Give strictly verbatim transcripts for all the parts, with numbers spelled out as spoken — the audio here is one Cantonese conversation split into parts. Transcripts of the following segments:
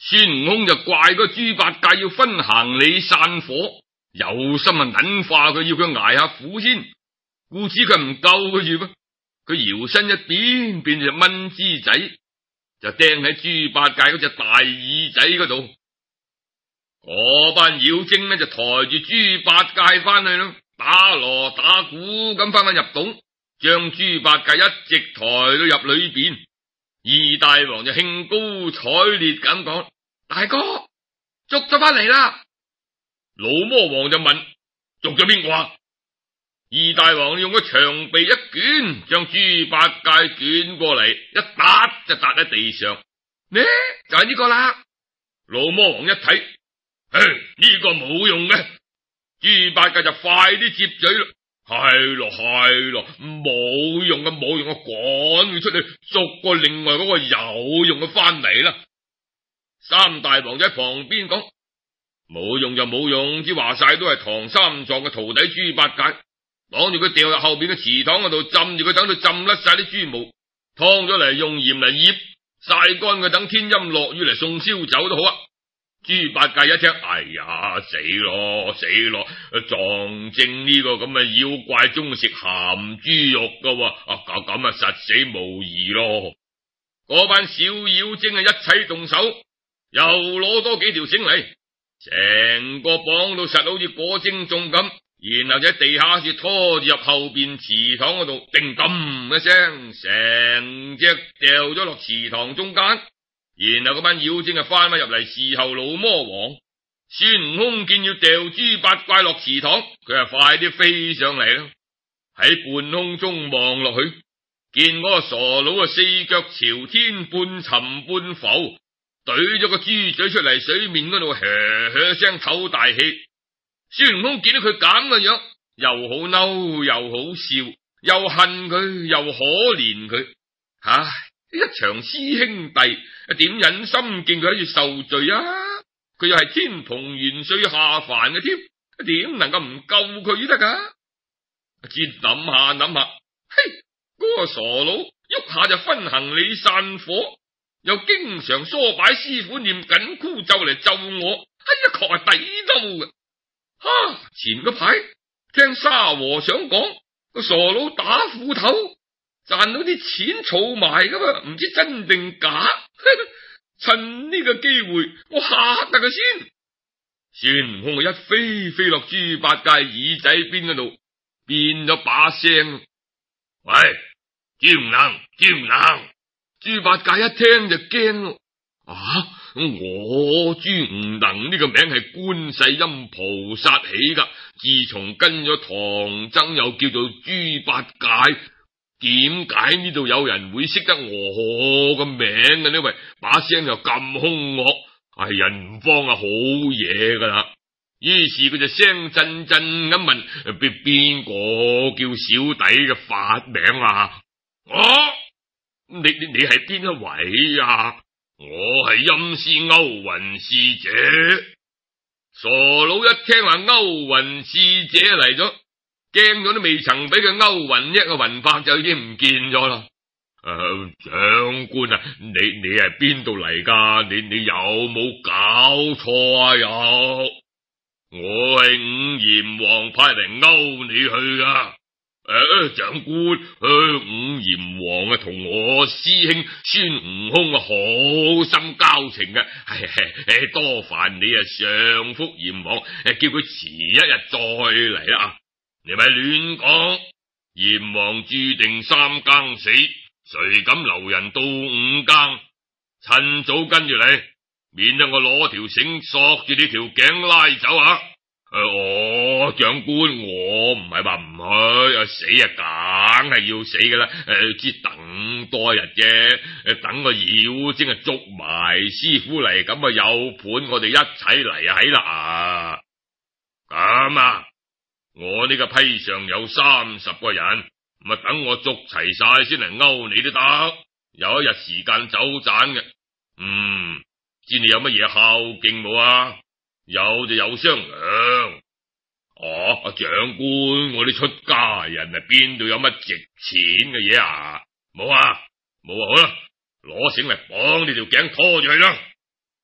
孫悟空就怪嗰豬八戒要分行李散伙，有心啊忍化佢，要佢捱下苦先，故此佢唔救佢住噃。佢搖身一變，變隻蚊枝仔，就釘喺豬八戒嗰隻大耳仔嗰度。嗰班妖精呢就抬住豬八戒翻去咯，打鑼打鼓咁翻返入洞，將豬八戒一直抬到入裏邊。二大王就興高采烈咁講：大哥，捉咗翻嚟啦！老魔王就問：捉咗邊個啊？二大王用個長臂一捲，將豬八戒捲過嚟，一打就打喺地上。呢就係呢個啦。老魔王一睇，唉，呢個冇用嘅。豬八戒就快啲接嘴咯。係咯係咯，冇用嘅冇用嘅，趕佢出去捉過另外嗰個有用嘅翻嚟啦。三大王就喺旁邊講：冇用就冇用，之話晒都係唐三藏嘅徒弟豬八戒，綁住佢掉入後邊嘅祠堂嗰度，浸住佢，等佢浸甩晒啲豬毛，劏咗嚟用鹽嚟醃，曬乾佢，等天陰落雨嚟送燒酒都好啊。豬八戒一聽，哎呀，死咯死咯，撞正呢個咁嘅妖怪中食鹹豬肉噶，啊咁咁啊實死無疑咯。嗰班小妖精啊一齊動手，又攞多幾條繩嚟，成個綁到實好似果精種咁，然後就喺地下處拖住入後邊祠堂嗰度，叮噹一聲，成隻掉咗落祠堂中間。然後嗰班妖精啊翻返入嚟侍候老魔王。孫悟空見要掉豬八戒落祠堂，佢啊快啲飛上嚟啦，喺半空中望落去，見嗰個傻佬啊四腳朝天，半沉半浮，懟咗個豬嘴出嚟水面嗰度，噓噓聲唞大氣。孫悟空見到佢咁嘅樣，又好嬲又好笑，又恨佢又可憐佢，唉，一場師兄弟點忍心見佢喺度受罪啊？佢又係天蓬元帥下凡嘅添，點能夠唔救佢得噶？只諗下諗下，嘿，嗰個傻佬喐下就分行李散伙，又經常唆擺師傅念緊箍咒嚟咒我，哎呀，確係抵兜嘅。哈！前嗰排聽沙和尚講，個傻佬打斧頭賺到啲錢儲埋噶嘛，唔知真定假。趁呢個機會，我嚇得佢先。孫悟空一飛飛落豬八戒耳仔邊嗰度，變咗把聲：喂，豬唔能，豬唔能！豬八戒一聽就驚咯。啊，我豬唔能呢個名係觀世音菩薩起噶，自從跟咗唐僧又叫做豬八戒。點解呢度有人會識得我個名嘅呢？喂，把聲又咁兇惡，係人方啊好嘢噶啦。於是佢就聲震震咁問：邊邊個叫小弟嘅法名啊？我、啊，你你你係邊一位啊？我係陰司勾雲使者。傻佬一聽話勾雲使者嚟咗，驚咗都未曾俾佢勾魂，一個魂魄就已經唔見咗啦。誒、呃，長官啊，你你係邊度嚟噶？你你有冇搞錯啊？有，我係五閻王派嚟勾你去噶。誒、呃，長官，誒、呃，五閻王啊，同我師兄孫悟空啊，好深交情嘅，係係多煩你啊，上覆閻王，誒，叫佢遲一日再嚟啦。你咪亂講，閻王注定三更死，誰敢留人到五更？趁早跟住你，免得我攞條繩索住你條頸拉走啊！誒、呃，我長官，我唔係話唔去，啊死啊，梗係要死噶啦！誒、呃，只等多日啫，誒，等個妖精啊捉埋師傅嚟，咁啊有盤我哋一齊嚟啊，喺啦，咁啊！我呢個批上有三十個人，咁啊等我捉齊晒先嚟勾你都得。有一日時間走盞嘅，嗯，知你有乜嘢孝敬冇啊？有就有商量。哦，阿長官，我哋出家人啊，邊度有乜值錢嘅嘢啊？冇啊，冇啊，好啦，攞繩嚟綁你條頸拖住去啦。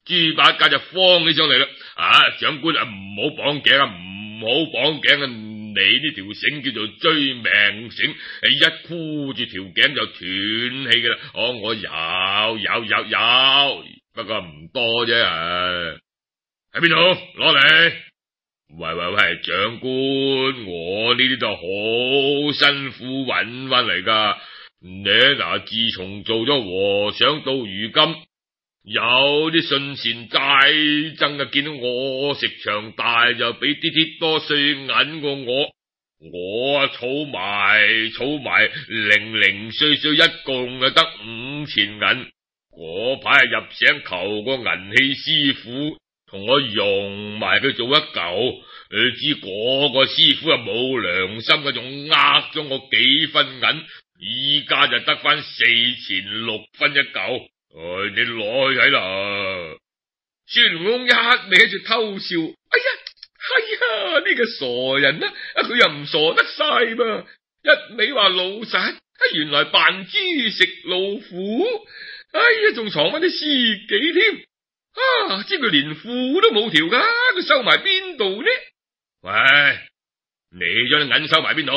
豬八戒就慌起上嚟啦！啊，長官啊，唔好綁頸啊，唔好綁頸啊！你呢條繩叫做追命繩，一箍住條頸就斷氣噶啦。哦，我有有有有，不過唔多啫。喺邊度？攞嚟！喂喂喂，長官，我呢啲都好辛苦揾翻嚟噶。你嗱，自從做咗和尚到如今，有啲信善齋僧啊，見到我食長大就俾啲啲多碎銀過我，我啊儲埋儲埋零零碎碎一共就得五千銀。嗰排入省求個銀器師傅同我用埋佢做一嚿，你知嗰個師傅啊冇良心嘅，仲呃咗我幾分銀，依家就得翻四錢六分一嚿。唉、哎，你攞去睇啦！孫悟空一味喺度偷笑，哎呀，係啊，呢、這個傻人啊，佢又唔傻得晒噃，一味話老實，原來扮豬食老虎，哎呀，仲藏翻啲私己添，啊，知佢連褲都冇條噶，佢收埋邊度呢？喂，你將啲銀收埋邊度？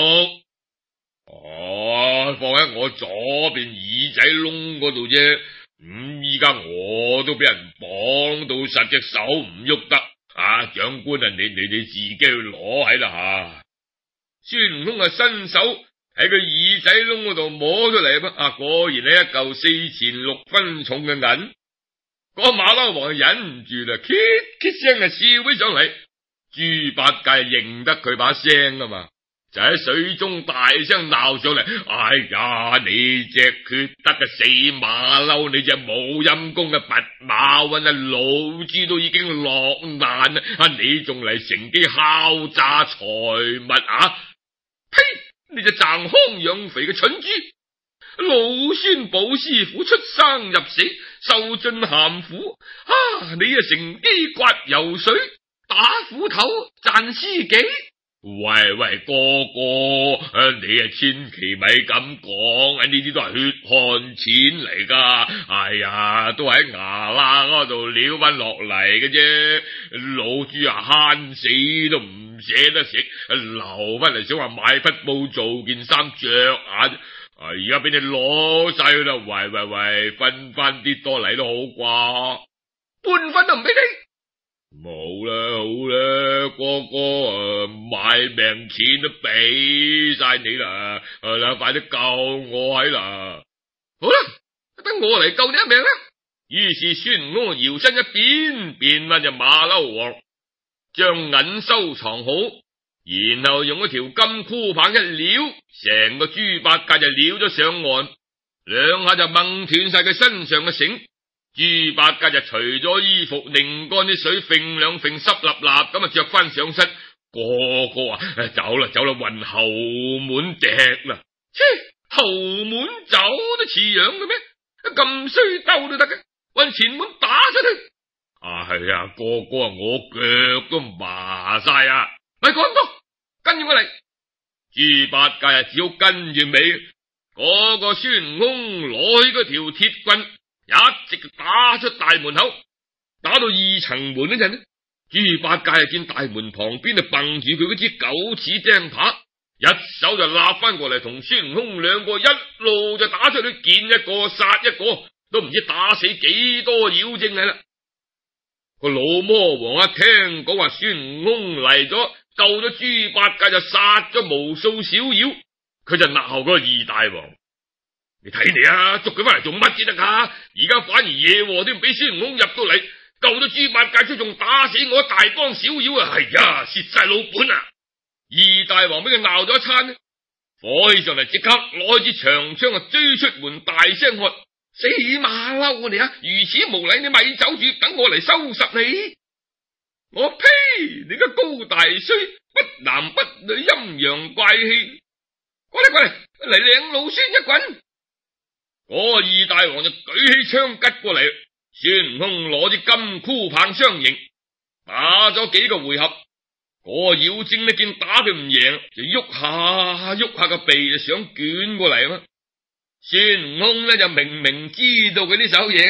哦，放喺我左邊耳仔窿嗰度啫。咁依家我都俾人綁到實，隻手唔喐得啊！長官啊，你你你自己去攞喺啦吓。孫悟空啊，伸手喺個耳仔窿嗰度摸出嚟，啊，果然係一嚿四錢六分重嘅銀。個馬騮王忍唔住啦，咳咳聲啊笑起上嚟。豬八戒認得佢把聲啊嘛，就喺水中大聲鬧上嚟：哎呀，你隻缺德嘅死馬騮，你隻冇陰功嘅拔馬運啊！老豬都已經落難啦，啊，你仲嚟乘機敲詐財物啊！呸！你隻賺康養肥嘅蠢豬！老孫寶師傅出生入死，受盡鹹苦，啊！你啊乘機刮油水，打斧頭賺私己。喂喂，哥哥，啊、你啊千祈咪咁講，呢啲都係血汗錢嚟噶。哎呀，都喺牙罅嗰度撩翻落嚟嘅啫。老豬啊慳死都唔捨得食，留翻嚟想話買匹布做件衫着下。而家俾你攞晒啦，喂喂喂，分翻啲多嚟都好啩，半分都唔俾你。冇啦，好啦，哥哥啊，買命錢都俾晒你啦，係啦，快啲救我喺啦！好啦，等我嚟救你一命啦！於是孫悟空搖身一變，變翻隻馬騮王，將銀收藏好，然後用一條金箍棒一撩，成個豬八戒就撩咗上岸，兩下就掹斷晒佢身上嘅繩。豬八戒就除咗衣服，擰乾啲水，揈兩揈濕立立咁啊，着翻上身。個個啊，走啦走啦，運後門笛啦！切，後門走都似樣嘅咩？咁衰鬥都得嘅，運前門打出去。啊，係啊，個個啊，我腳都麻晒啊！咪講咁多，跟住我嚟。豬八戒啊，只好跟住尾。嗰個孫悟空攞起嗰條鐵棍，一直打出大門口，打到二層門嗰陣呢，豬八戒啊見大門旁邊就蹦住佢嗰支九齒釘耙，一手就立翻過嚟，同孫悟空兩個一路就打出去，見一個殺一個，都唔知打死幾多妖精係啦。個老魔王一聽講話孫悟空嚟咗，救咗豬八戒，就殺咗無數小妖，佢就鬧嗰個二大王。你睇你啊，捉佢翻嚟做乜先得噶？而家反而惹禍都唔俾孫悟空入到嚟，救咗豬八戒，出仲打死我一大幫小妖啊！係呀，蝕晒老本啊！二大王俾佢鬧咗一餐，火起上嚟，即刻攞支長槍啊，追出門，大聲喝：死馬騮我哋啊！如此無禮，你咪走住，等我嚟收拾你！我呸！你個高大衰，不男不女，陰陽怪氣！過嚟過嚟，嚟領老孫一棍！嗰二大王就舉起槍吉過嚟，孫悟空攞支金箍棒相迎，打咗幾個回合。嗰個妖精呢見打佢唔贏，就喐下喐下個鼻，就想捲過嚟嘛。孫悟空呢就明明知道佢呢手嘢，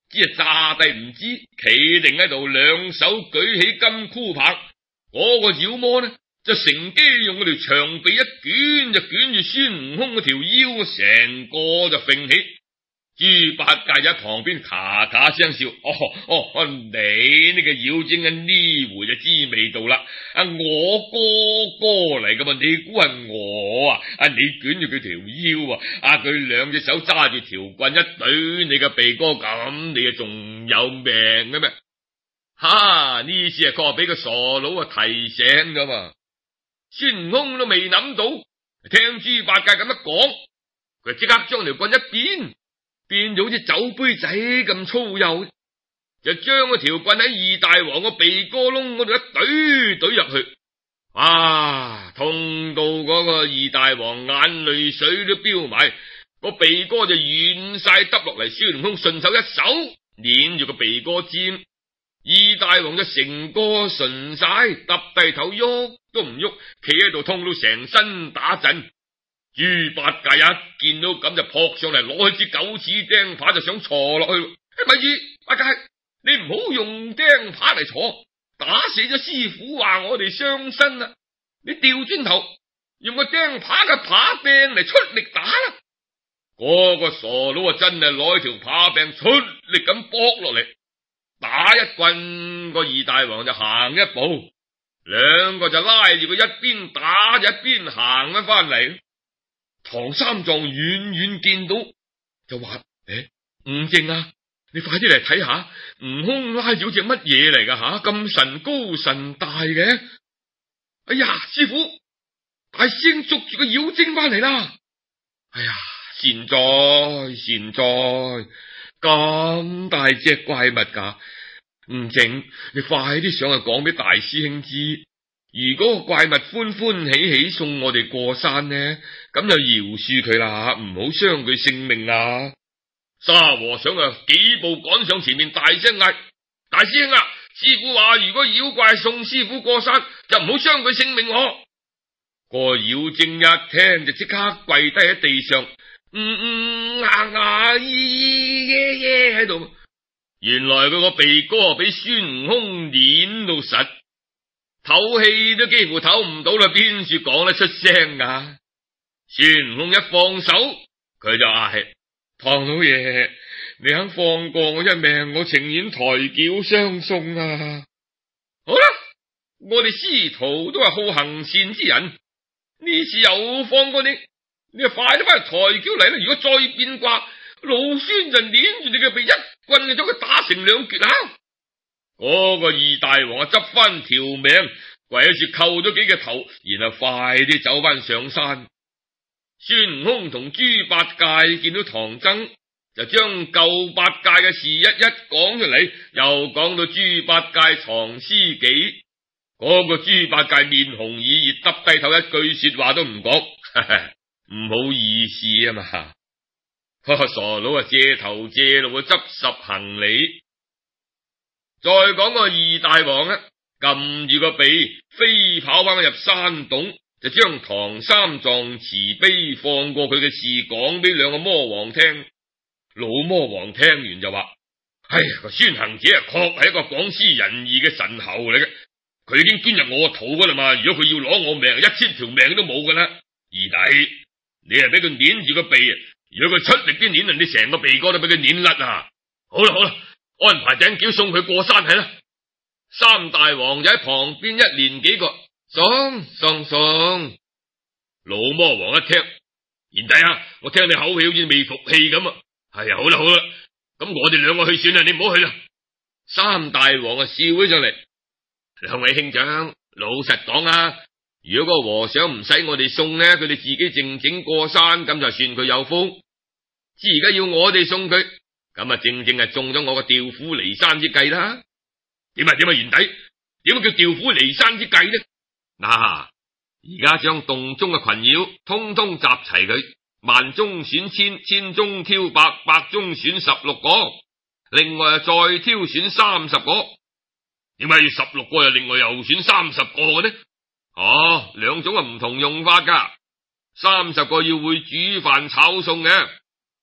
只係炸帝唔知，企定喺度，兩手舉起金箍棒，嗰、那個妖魔呢就乘機用嗰條長臂一捲，就捲住孫悟空嗰條腰，成個就揈起。豬八戒就喺旁邊咔咔聲笑，哦哦，你呢個妖精啊，呢回就知味道啦！啊，我哥哥嚟噶嘛，你估係我啊？啊，你捲住佢條腰啊，啊，佢兩隻手揸住條棍一懟你個鼻哥，咁你啊仲有命嘅咩？哈！呢次啊，確係俾個傻佬啊提醒噶嘛。孫悟空都未諗到，聽豬八戒咁一講，佢即刻將條棍一變。變咗好似酒杯仔咁粗幼，就將嗰條棍喺二大王個鼻哥窿嗰度一懟懟入去，哇！痛到嗰個二大王眼淚水都飆埋，個鼻哥就軟晒耷落嚟。孫悟空順手一手捏住個鼻哥尖，二大王就成個順晒，耷低頭喐都唔喐，企喺度痛到成身打震。豬八戒一見到咁就撲上嚟，攞起支九齒釘耙就想鋤落去。哎，咪住，八戒，你唔好用釘耙嚟鋤，打死咗師傅話我哋傷身啦。你調轉頭用個釘耙嘅耙柄嚟出力打啦。嗰、那個傻佬啊，真係攞條耙柄出力咁搏落嚟，打一棍，個二大王就行一步，兩個就拉住佢一邊打就一邊行翻翻嚟。唐三藏遠遠見到就話：誒，悟淨啊，你快啲嚟睇下，悟空拉住隻乜嘢嚟噶吓？咁神高神大嘅！哎呀，師傅，大師兄捉住個妖精翻嚟啦！哎呀，善哉善哉，咁大隻怪物噶！悟淨，你快啲上去講俾大師兄知。如果個怪物歡歡喜喜送我哋過山呢，咁就饒恕佢啦，唔好傷佢性命啊！沙和尚啊，幾步趕上前面，大聲嗌：大師兄啊，師傅話如果妖怪送師傅過山，就唔好傷佢性命啊。個妖精一聽就即刻跪低喺地上，嗯嗯啊啊咿耶耶喺度。原來佢個鼻哥俾孫悟空捏到實。唞氣都幾乎唞唔到啦，邊處講得出聲啊？孫悟空一放手，佢就嗌：唐老爺，你肯放過我一命，我情願抬轎相送啊！好啦，我哋師徒都係好行善之人，呢次又放過你，你就快啲翻嚟抬轎嚟啦！如果再變卦，老孫就捏住你嘅鼻，一棍就將佢打成兩截啊！嗰個二大王啊，執翻條命，跪喺處叩咗幾個頭，然後快啲走翻上山。孫悟空同豬八戒見到唐僧，就將舊八戒嘅事一一講出嚟，又講到豬八戒藏屍記。嗰、那個豬八戒面紅耳熱，耷低頭，一句說話都唔講，唔好意思啊嘛。哈哈，傻佬啊，借頭借路去執拾行李。再講個二大王啊，撳住個鼻飛跑翻入山洞，就將唐三藏慈悲放過佢嘅事講俾兩個魔王聽。老魔王聽完就話：哎呀，個孫行者啊，確係一個廣施仁義嘅神猴嚟嘅，佢已經捐入我肚噶啦嘛。如果佢要攞我命，一千條命都冇噶啦。二弟，你係俾佢捏住個鼻啊，如果佢出力啲捏，你成個鼻哥都俾佢捏甩啊！好啦好啦，安排頂轎送佢過山係啦。三大王就喺旁邊一連幾個送送送。老魔王一聽，賢弟啊，我聽你口氣好似未服氣咁啊。係啊，好啦好啦，咁我哋兩個去算啦，你唔好去啦。三大王啊笑起上嚟，兩位兄長，老實講啊，如果個和尚唔使我哋送呢，佢哋自己靜靜過山，咁就算佢有福。知而家要我哋送佢，咁啊正正係中咗我個調虎離山之計啦。點啊點啊，賢弟，點叫調虎離山之計呢？嗱，而家將洞中嘅群妖通通集齊佢，萬中選千，千中挑百，百中選十六個，另外再挑選三十個。點解要十六個又另外又選三十個嘅呢？哦，兩種係唔同用法噶。三十個要會煮飯炒餸嘅，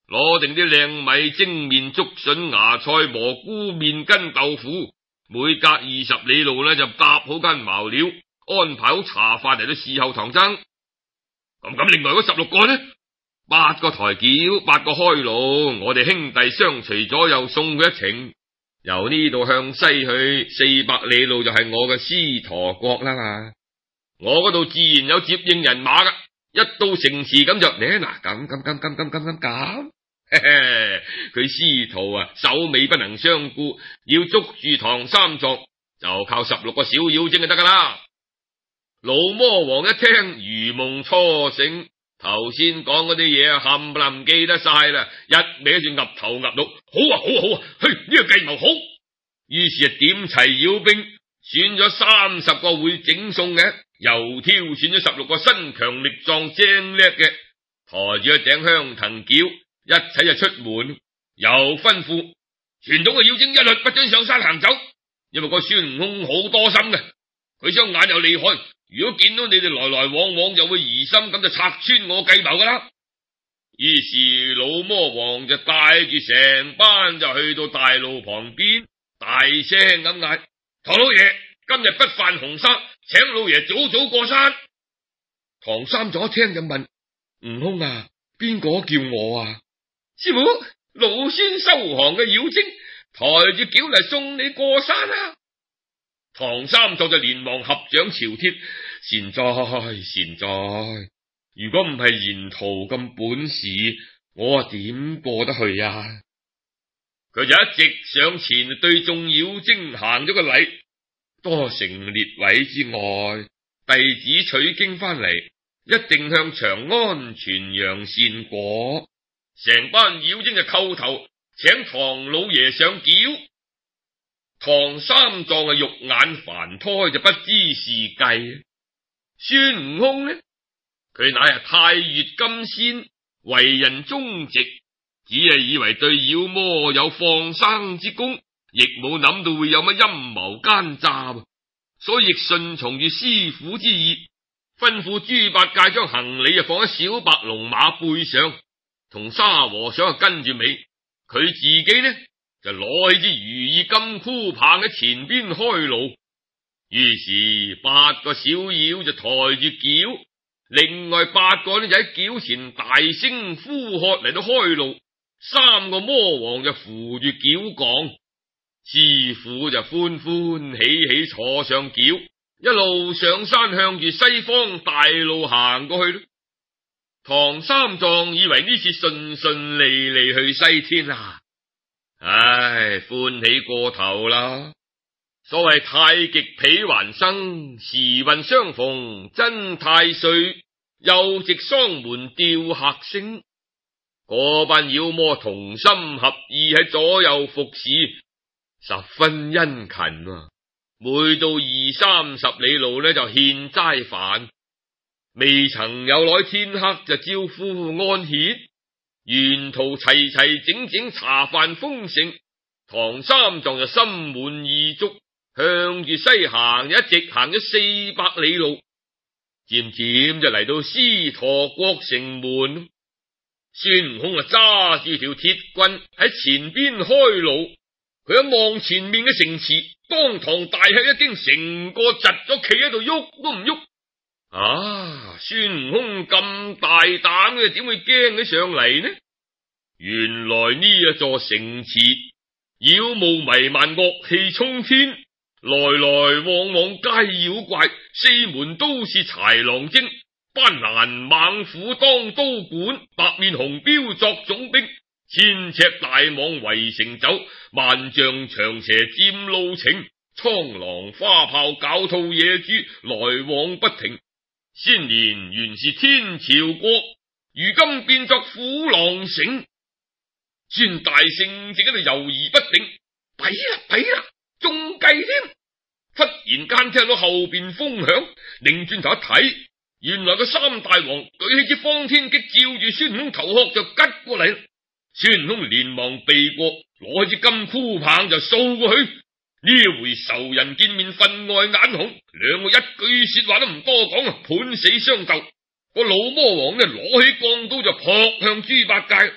攞定啲靚米、蒸麵、竹筍、芽菜、蘑菇、麵筋、豆腐，每隔二十里路呢就搭好間茅寮，安排好茶飯嚟到侍候唐僧。咁咁，另外嗰十六個呢？八個抬轎，八個開路，我哋兄弟相隨左右送佢一程。由呢度向西去四百里路就係我嘅獅陀國啦嘛。我嗰度自然有接應人馬噶。一到城池咁就嚟嗱，咁咁咁咁咁咁咁咁，佢師徒啊首尾不能相顧，要捉住唐三藏就靠十六個小妖精就得噶啦。老魔王一聽如夢初醒，頭先講嗰啲嘢啊冚唪唥唔記得晒啦，一味住岌頭岌腦，好啊好啊好啊，嘿，呢個計謀好。於是啊點齊妖兵，選咗三十個會整餸嘅，又挑選咗十六個身強力壯精叻嘅，抬住一頂香藤轎，一齊就出門。又吩咐傳統嘅妖精一律不准上山行走，因為個孫悟空好多心嘅，佢雙眼又厲害，如果見到你哋來來往往就會疑心，咁就拆穿我計謀噶啦。於是老魔王就帶住成班就去到大路旁邊，大聲咁嗌：唐老爺，今日不犯紅沙，請老爺早早過山。唐三藏一聽就問：悟空啊，邊個叫我啊？師傅，老孫收降嘅妖精抬住轎嚟送你過山啊！唐三藏就連忙合掌朝貼：善哉善哉，如果唔係沿途咁本事，我啊點過得去啊？佢就一直上前對眾妖精行咗個禮，多成列位之外，弟子取經翻嚟，一定向長安傳揚善果。成班妖精就叩頭請唐老爺上轎。唐三藏啊肉眼凡胎就不知是計。孫悟空呢，佢乃係太乙金仙，為人忠直，只係以為對妖魔有放生之功，亦冇諗到會有乜陰謀奸詐，所以亦順從住師傅之意，吩咐豬八戒將行李啊放喺小白龍馬背上，同沙和尚啊跟住尾，佢自己呢就攞起支如意金箍棒喺前邊開路。於是八個小妖就抬住轎，另外八個呢就喺轎前大聲呼喝嚟到開路。三個魔王就扶住轎槓，師傅就歡歡喜喜坐上轎，一路上山向住西方大路行過去。唐三藏以為呢次順順利利去西天啊，唉，歡喜過頭啦。所謂太極彼還生，時運相逢真太歲，又值桑門吊客星。嗰班妖魔同心合意喺左右服侍，十分殷勤啊。每到二三十里路呢，就獻齋飯，未曾有耐天黑就招呼安歇。沿途齊齊整整茶飯豐盛，唐三藏就心滿意足，向住西行，一直行咗四百里路，漸漸就嚟到獅陀國城門。孫悟空啊揸住條鐵棍喺前邊開路，佢一望前面嘅城池，當堂大吃一驚，成個窒咗企喺度，喐都唔喐。啊！孫悟空咁大膽嘅，點會驚起上嚟呢？原來呢一座城池妖霧彌漫，惡氣沖天，來來往往皆妖怪，四門都是豺狼精，斑蘭猛虎當刀管，白面紅標作總兵，千尺大網圍城走，萬丈長蛇佔路程，蒼狼花豹狡兔野豬來往不停。先年原是天朝國，如今變作虎狼城。孫大聖正喺度猶豫不定，弊啦弊啦，中計添。忽然間聽到後邊風響，擰轉頭一睇，原來個三大王舉起支方天戟，照住孫悟空頭殼就吉過嚟。孫悟空連忙避過，攞支金箍棒就掃過去。呢回仇人見面分外眼紅，兩個一句說話都唔多講啊，判死相鬥。個老魔王呢攞起鋼刀就撲向豬八戒。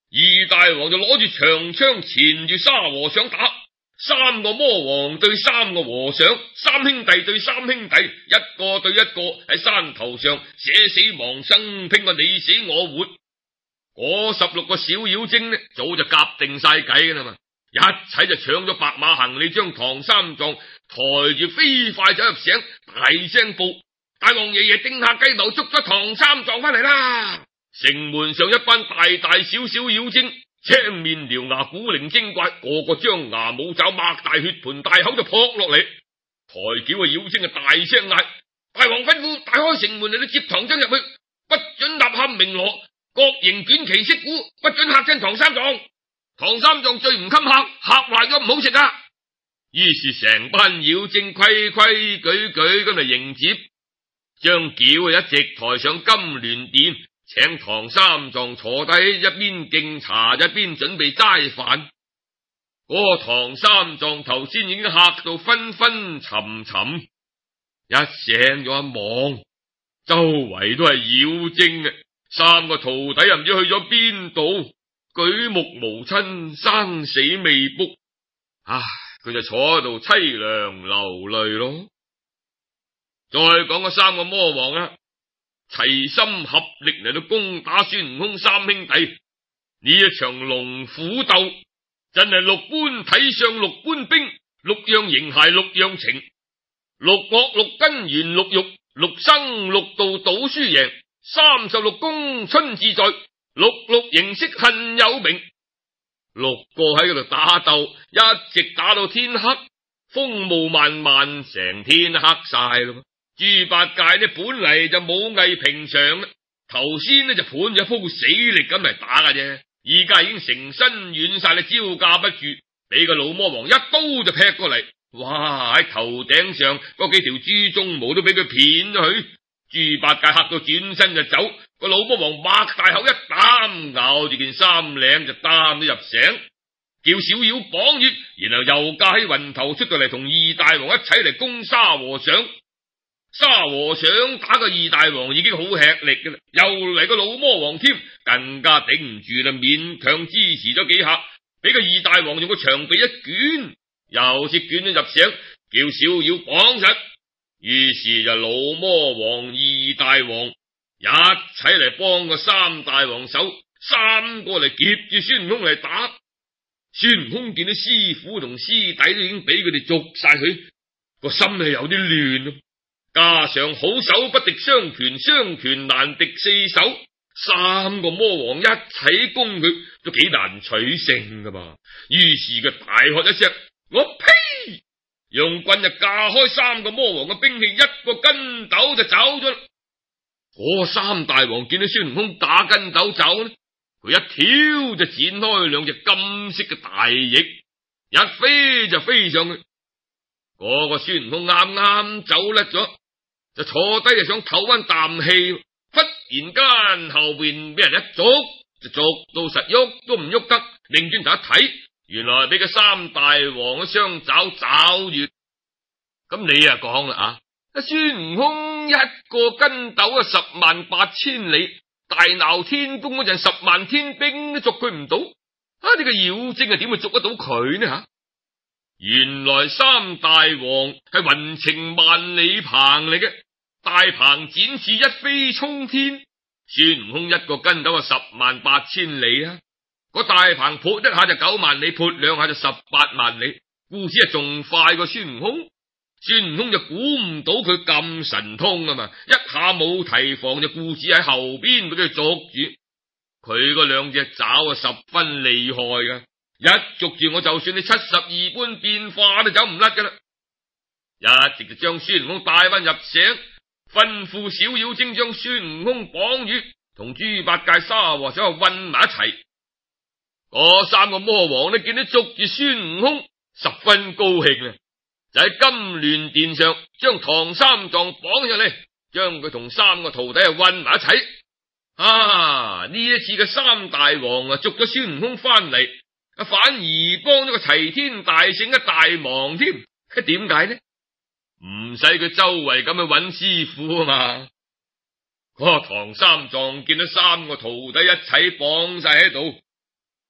二大王就攞住長槍纏住沙和尚打，三個魔王對三個和尚，三兄弟對三兄弟，一個對一個喺山頭上捨死忘生，拼個你死我活。嗰十六個小妖精呢，早就夾定晒計噶啦嘛，一齊就搶咗白馬行李，將唐三藏抬住飛快走入城，大聲報：大王爺爺定下計謀，捉咗唐三藏翻嚟啦！城門上一班大大小小妖精，青面獠牙、古靈精怪，個個張牙舞爪，擘大血盆大口就撲落嚟。抬轎嘅妖精啊，大聲嗌：大王吩咐，打開城門嚟到接唐僧入去，不准吶喊鳴鑼，各營捲旗息鼓，不准嚇親唐三藏。唐三藏最唔襟嚇，嚇壞咗唔好食啊！於是成班妖精規規矩矩咁嚟迎接，將轎啊一直抬上金鑾殿，請唐三藏坐低，一邊敬茶一邊準備齋飯。嗰個唐三藏頭先已經嚇到昏昏沉沉，一醒咗一望，周圍都係妖精啊！三個徒弟又唔知去咗邊度，舉目無親，生死未卜。唉，佢就坐喺度淒涼流淚咯。再講嗰三個魔王啊，齊心合力嚟到攻打孫悟空三兄弟。呢一場龍虎鬥真係六般體相六般兵，六樣形骸六樣情，六惡六根元六欲，六生六道賭輸贏，三十六宮春自在，六六形色恨有名。六個喺嗰度打鬥，一直打到天黑，風霧漫漫，成天黑晒咯。豬八戒呢本嚟就武藝平常啦，頭先呢就盤咗鋪死力咁嚟打㗎啫，而家已經成身軟晒啦，招架不住，俾個老魔王一刀就劈過嚟。哇！喺頭頂上嗰幾條豬鬃毛都俾佢片咗去，豬八戒嚇到轉身就走，個老魔王擘大口一擔咬住件衫領就擔咗入城，叫小妖綁住，然後又架喺雲頭出到嚟，同二大王一齊嚟攻沙和尚。沙和尚打個二大王已經好吃力嘅啦，又嚟個老魔王添，更加頂唔住啦，勉強支持咗幾下，俾個二大王用個長臂一捲，又是捲咗入城，叫小妖綁實。於是就老魔王、二大王一齊嚟幫個三大王手，三個嚟夾住孫悟空嚟打。孫悟空見到師傅同師弟都已經俾佢哋捉晒佢，個心係有啲亂。加上好手不敵雙拳，雙拳難敵四手，三個魔王一齊攻佢都幾難取勝噶嘛。於是佢大喝一聲：我呸！用棍就架開三個魔王嘅兵器，一個筋斗就走咗。嗰三大王見到孫悟空打筋斗走呢，佢一跳就展開兩隻金色嘅大翼，一飛就飛上去。嗰個孫悟空啱啱走甩咗，就坐低就想唞翻啖氣，忽然間後邊俾人一捉，就捉到實喐都唔喐得，擰轉頭一睇，原來俾個三大王嘅雙爪抓住。咁你啊講啦啊，孫悟空一個筋斗啊十萬八千里，大鬧天宮嗰陣十萬天兵都捉佢唔到，啊呢個妖精啊點會捉得到佢呢吓？原來三大王係雲情萬里鵬嚟嘅，大鵬展翅一飛沖天，孫悟空一個筋斗啊十萬八千里啊，個大鵬撲一下就九萬里，撲兩下就十八萬里，故此啊仲快過孫悟空。孫悟空就估唔到佢咁神通啊嘛，一下冇提防就故此喺後邊俾佢捉住，佢嗰兩隻爪啊十分厲害噶，一捉住我就算你七十二般變化都走唔甩噶啦。一直就將孫悟空帶翻入城，吩咐小妖精將孫悟空綁住，同豬八戒、沙和尚混埋一齊。嗰三個魔王呢見到捉住孫悟空，十分高興啊，就喺金鑾殿上將唐三藏綁上嚟，將佢同三個徒弟啊混埋一齊。啊！呢一次嘅三大王啊捉咗孫悟空翻嚟，反而幫咗個齊天大聖一大忙添。點解呢？唔使佢周圍咁去揾師傅啊嘛。嗰個唐三藏見到三個徒弟一齊綁晒喺度，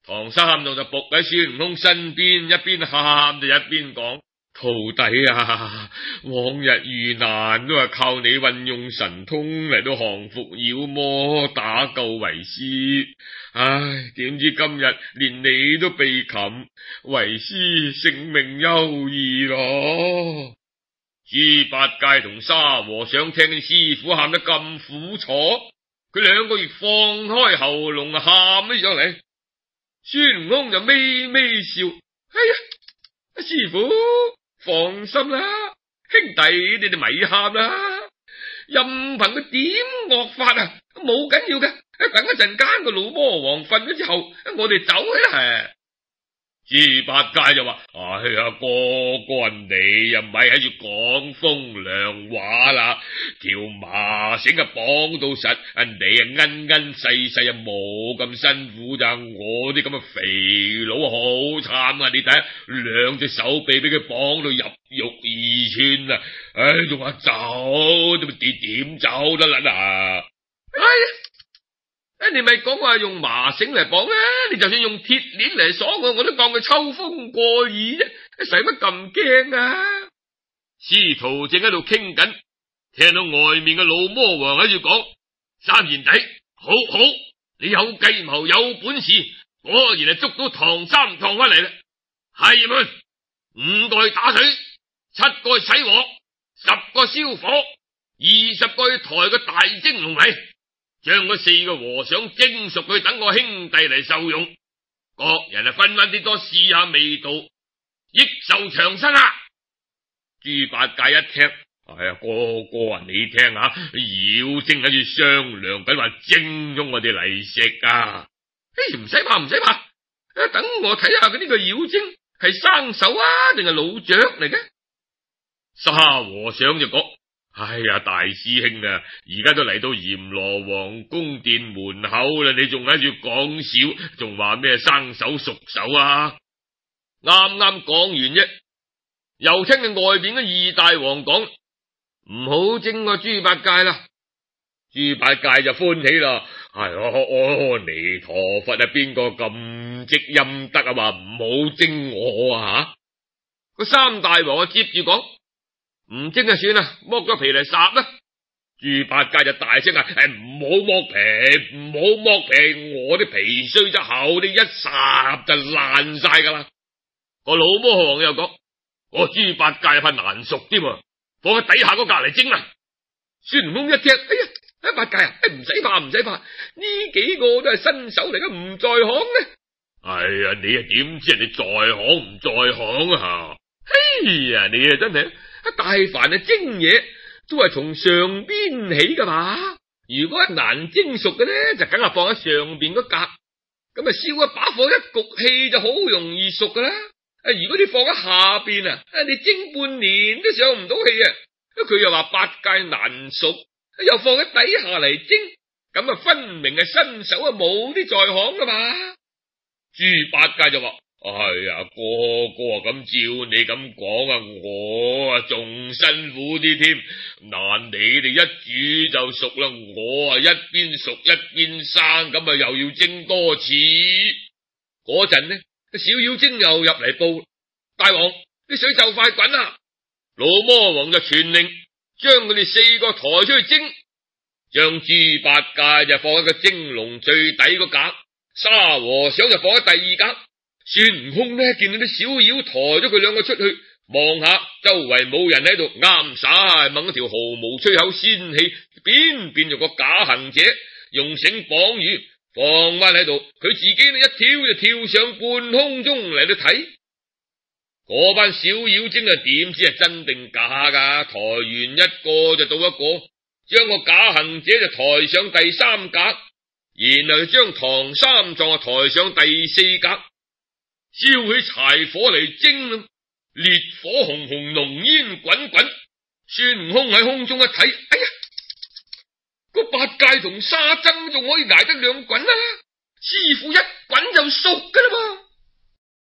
唐三藏就伏喺孫悟空身邊，一邊喊就一邊講：徒弟啊，往日遇難都係靠你運用神通嚟到降服妖魔，打救為師。唉，點知今日連你都被擒，為師性命休矣咯。豬八戒同沙和尚聽見師傅喊得咁苦楚，佢兩個亦放開喉嚨喊起上嚟。孫悟空就微微笑：哎呀，師傅放心啦，兄弟你哋咪喊啦，任憑佢點惡法啊，冇緊要嘅。等一陣間個老魔王瞓咗之後，我哋走啦。豬八戒就話：哎呀，哥哥你又咪喺度講風涼話啦，條麻繩啊綁到實，你啊恩恩細細啊冇咁辛苦咋，我啲咁嘅肥佬好慘啊！你睇下兩隻手臂俾佢綁到入肉二寸啊！唉，仲話走，點點走得甩啊？哎呀！你咪講話用麻繩嚟綁啊！你就算用鐵鏈嚟鎖我，我都當佢秋風過耳啫，使乜咁驚啊？師徒正喺度傾緊，聽到外面嘅老魔王喺度講：三賢弟，好好，你有計謀有本事，果然係捉到唐三藏翻嚟啦！係咪？五個去打水，七個去洗鑊，十個燒火，二十個去抬個大蒸籠嚟。將嗰四個和尚蒸熟佢，等我兄弟嚟受用，各人啊分翻啲多試下味道，益壽長生啊！豬八戒一聽，哎呀，哥哥啊，你聽下，妖精喺度商量緊話蒸咗我哋嚟食啊！嘿，唔使怕唔使怕，等我睇下佢呢個妖精係生手啊定係老雀嚟嘅。沙和尚就講：哎呀，大師兄啊，而家都嚟到閻羅王宮殿門口啦，你仲喺度講笑，仲話咩生手熟手啊？啱啱講完啫，又聽見外邊嘅二大王講：唔好蒸個豬八戒啦。豬八戒就歡喜啦，哎呀，阿彌陀佛啊，邊個咁積陰德啊，話唔好蒸我啊？個三大王啊接住講：唔蒸就算啦，剝咗皮嚟烚啦。豬八戒就大聲啊：誒，唔好剝皮，唔好剝皮，我啲皮衰咗厚，你一烚就爛晒噶啦。個老魔王又講：我豬八戒怕難熟添，放喺底下嗰格嚟蒸啦。孫悟空一聽，哎呀，哎八戒啊，唔使怕唔使怕，呢幾個都係新手嚟嘅，唔在行呢。哎呀，你啊點知人哋在行唔在行啊？嘿呀，你啊真係。大凡啊蒸嘢都係從上邊起噶嘛，如果難蒸熟嘅咧，就梗係放喺上邊嗰格，咁啊燒一把火一焗氣就好容易熟噶啦。啊，如果你放喺下邊啊，你蒸半年都上唔到氣啊。佢又話八戒難熟，又放喺底下嚟蒸，咁啊分明係新手啊冇啲在行噶嘛。豬八戒就話：哎呀，哥哥啊，咁照你咁講啊，我啊仲辛苦啲添。嗱，你哋一煮就熟啦，我啊一邊熟一邊生，咁啊又要蒸多次。嗰陣呢，小妖精又入嚟報：大王，啲水就快滾啦！老魔王就傳令，將佢哋四個抬出去蒸，將豬八戒就放喺個蒸籠最底嗰格，沙和尚就放喺第二格。孫悟空呢見到啲小妖抬咗佢兩個出去，望下周圍冇人喺度，啱晒掹一條毫無吹口仙氣，邊變咗個假行者，用繩綁住放翻喺度，佢自己呢一跳就跳上半空中嚟到睇。嗰班小妖精啊，點知係真定假噶？抬完一個就到一個，將個假行者就抬上第三格，然後就將唐三藏啊抬上第四格。燒起柴火嚟蒸，烈火紅紅，濃煙滾滾。孫悟空喺空中一睇，哎呀，個八戒同沙僧仲可以挨得兩滾啦，師傅一滾就熟噶啦嘛。